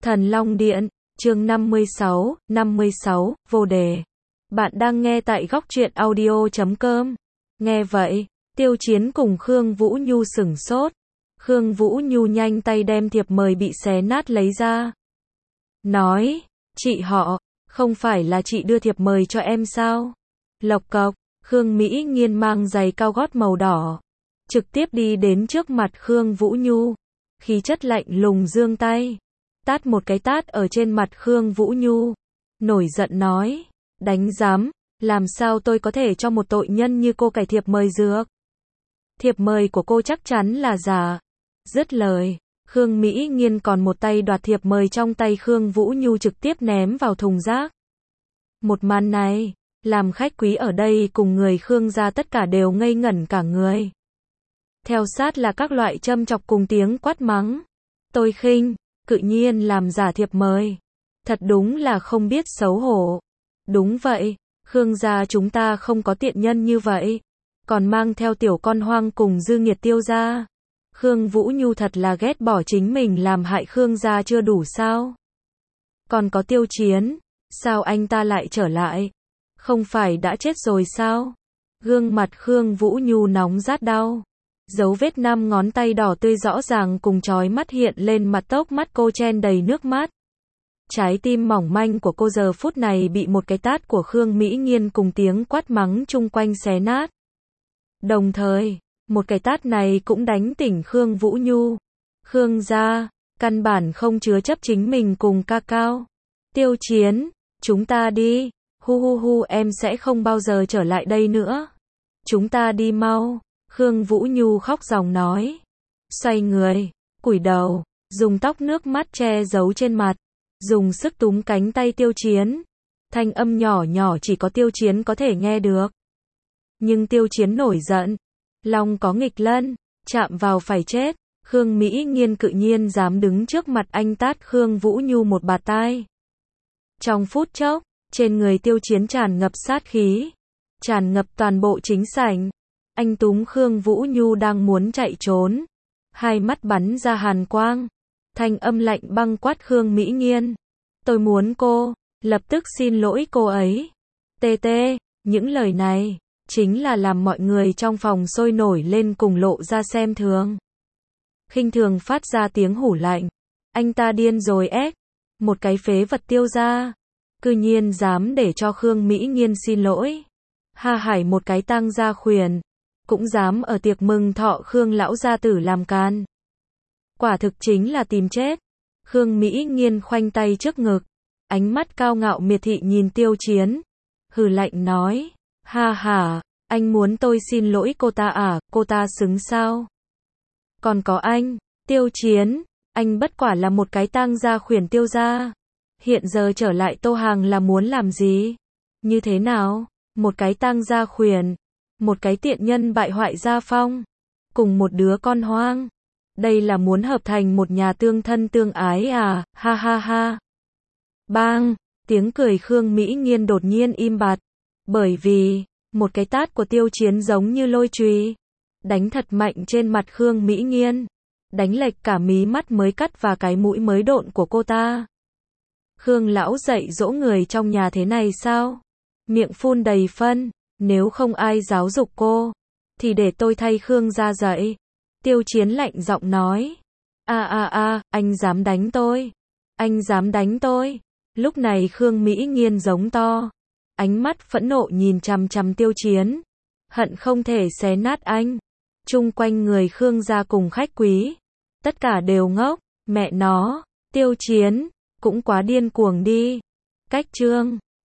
Thần Long Điện, chương 56, vô đề. Bạn đang nghe tại góc truyện audio.com. Nghe vậy, Tiêu Chiến cùng Khương Vũ Nhu sửng sốt. Khương Vũ Nhu nhanh tay đem thiệp mời bị xé nát lấy ra. Nói, chị họ, không phải là chị đưa thiệp mời cho em sao? Lộc cộc, Khương Mỹ Nghiên mang giày cao gót màu đỏ. Trực tiếp đi đến trước mặt Khương Vũ Nhu. Khí chất lạnh lùng giương tay. Tát một cái tát ở trên mặt Khương Vũ Nhu. Nổi giận nói, đánh giám, làm sao tôi có thể cho một tội nhân như cô cải thiệp mời dược? Thiệp mời của cô chắc chắn là giả. Dứt lời, Khương Mỹ Nghiên còn một tay đoạt thiệp mời trong tay Khương Vũ Nhu trực tiếp ném vào thùng rác. Một màn này, làm khách quý ở đây cùng người Khương gia tất cả đều ngây ngẩn cả người. Theo sát là các loại châm chọc cùng tiếng quát mắng. Tôi khinh, cự nhiên làm giả thiệp mời. Thật đúng là không biết xấu hổ. Đúng vậy, Khương gia chúng ta không có tiện nhân như vậy. Còn mang theo tiểu con hoang cùng dư nghiệt Tiêu gia. Khương Vũ Nhu thật là ghét bỏ chính mình làm hại Khương gia chưa đủ sao? Còn có Tiêu Chiến, sao anh ta lại trở lại? Không phải đã chết rồi sao? Gương mặt Khương Vũ Nhu nóng rát đau. Dấu vết 5 ngón tay đỏ tươi rõ ràng cùng chói mắt hiện lên mặt tốc mắt cô chen đầy nước mắt. Trái tim mỏng manh của cô giờ phút này bị một cái tát của Khương Mỹ Nghiên cùng tiếng quát mắng chung quanh xé nát. Đồng thời, một cái tát này cũng đánh tỉnh Khương Vũ Nhu. Khương gia, căn bản không chứa chấp chính mình cùng ca cao. Tiêu Chiến, chúng ta đi, hu em sẽ không bao giờ trở lại đây nữa. Chúng ta đi mau. Khương Vũ Nhu khóc ròng nói. Xoay người, cúi đầu, dùng tóc nước mắt che giấu trên mặt, dùng sức túm cánh tay Tiêu Chiến. Thanh âm nhỏ nhỏ chỉ có Tiêu Chiến có thể nghe được. Nhưng Tiêu Chiến nổi giận. Lòng có nghịch lân, chạm vào phải chết. Khương Mỹ Nghiên cự nhiên dám đứng trước mặt anh tát Khương Vũ Nhu một bạt tai. Trong phút chốc, trên người Tiêu Chiến tràn ngập sát khí, tràn ngập toàn bộ chính sảnh. Anh túm Khương Vũ Nhu đang muốn chạy trốn. Hai mắt bắn ra hàn quang. Thanh âm lạnh băng quát Khương Mỹ Nghiên. Tôi muốn cô, lập tức xin lỗi cô ấy. Tê, những lời này, chính là làm mọi người trong phòng sôi nổi lên cùng lộ ra xem thường. Khinh thường phát ra tiếng hủ lạnh. Anh ta điên rồi ếch. Một cái phế vật Tiêu gia. Cư nhiên dám để cho Khương Mỹ Nghiên xin lỗi. Ha hải một cái tang gia khuyển. Cũng dám ở tiệc mừng thọ Khương lão gia tử làm can. Quả thực chính là tìm chết. Khương Mỹ Nghiên khoanh tay trước ngực. Ánh mắt cao ngạo miệt thị nhìn Tiêu Chiến. Hừ lạnh nói. Ha, anh muốn tôi xin lỗi cô ta à, cô ta xứng sao? Còn có anh, Tiêu Chiến, anh bất quả là một cái tang gia khuyển Tiêu gia. Hiện giờ trở lại Tô Hàng là muốn làm gì? Như thế nào? Một cái tang gia khuyển, một cái tiện nhân bại hoại gia phong, cùng một đứa con hoang. Đây là muốn hợp thành một nhà tương thân tương ái à, ha. Bang, tiếng cười Khương Mỹ Nghiên đột nhiên im bặt. Bởi vì, một cái tát của Tiêu Chiến giống như lôi chùy, đánh thật mạnh trên mặt Khương Mỹ Nghiên, đánh lệch cả mí mắt mới cắt và cái mũi mới độn của cô ta. Khương lão dạy dỗ người trong nhà thế này sao? Miệng phun đầy phân, nếu không ai giáo dục cô, thì để tôi thay Khương gia dạy. Tiêu Chiến lạnh giọng nói. Anh dám đánh tôi. Anh dám đánh tôi. Lúc này Khương Mỹ Nghiên giống to. Ánh mắt phẫn nộ nhìn chằm chằm Tiêu Chiến. Hận không thể xé nát anh. Chung quanh người Khương gia cùng khách quý. Tất cả đều ngốc. Mẹ nó, Tiêu Chiến, cũng quá điên cuồng đi. Cách chương